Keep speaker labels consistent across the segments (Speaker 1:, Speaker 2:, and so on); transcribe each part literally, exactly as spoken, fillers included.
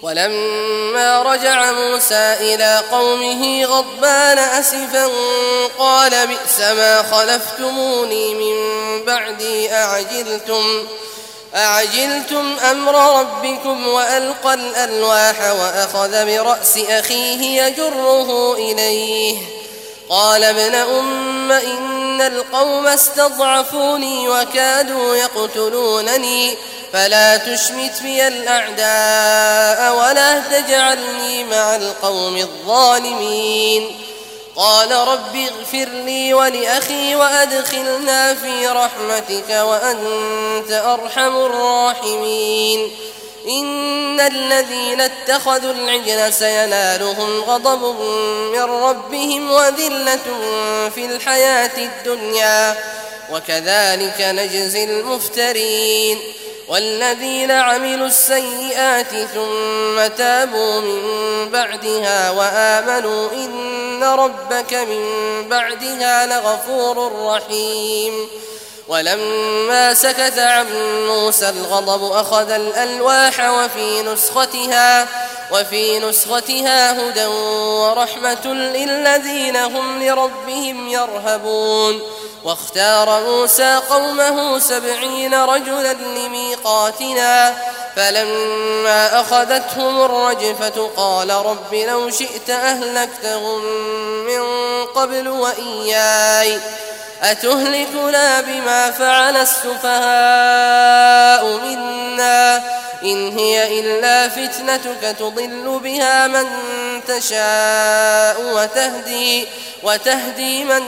Speaker 1: ولما رجع موسى إلى قومه غضبان أسفا قال بئس ما خلفتموني من بعدي أعجلتم, أعجلتم أمر ربكم وألقى الألواح وأخذ برأس أخيه يجره إليه قال ابن أم إن القوم استضعفوني وكادوا يقتلونني فلا تشمت بي الأعداء ولا تجعلني مع القوم الظالمين قال رب اغفر لي ولأخي وأدخلنا في رحمتك وأنت أرحم الراحمين إن الذين اتخذوا العجل سينالهم غضب من ربهم وذلة في الحياة الدنيا وكذلك نجزي المفترين والذين عملوا السيئات ثم تابوا من بعدها وآمنوا إن ربك من بعدها لغفور رحيم ولما سكت عن موسى الغضب أخذ الألواح وفي نسختها, وفي نسختها هدى ورحمة للذين هم لربهم يرهبون واختار موسى قومه سبعين رجلا لميقاتنا فلما أخذتهم الرجفة قال رب لو شئت أهلكتهم من قبل وإياي أتهلكنا بما فعل السفهاء منا إن هي إلا فتنتك تضل بها من تشاء وتهدي, وتهدي من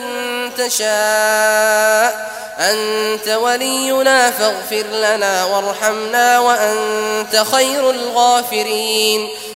Speaker 1: تشاء أنت ولينا فاغفر لنا وارحمنا وأنت خير الغافرين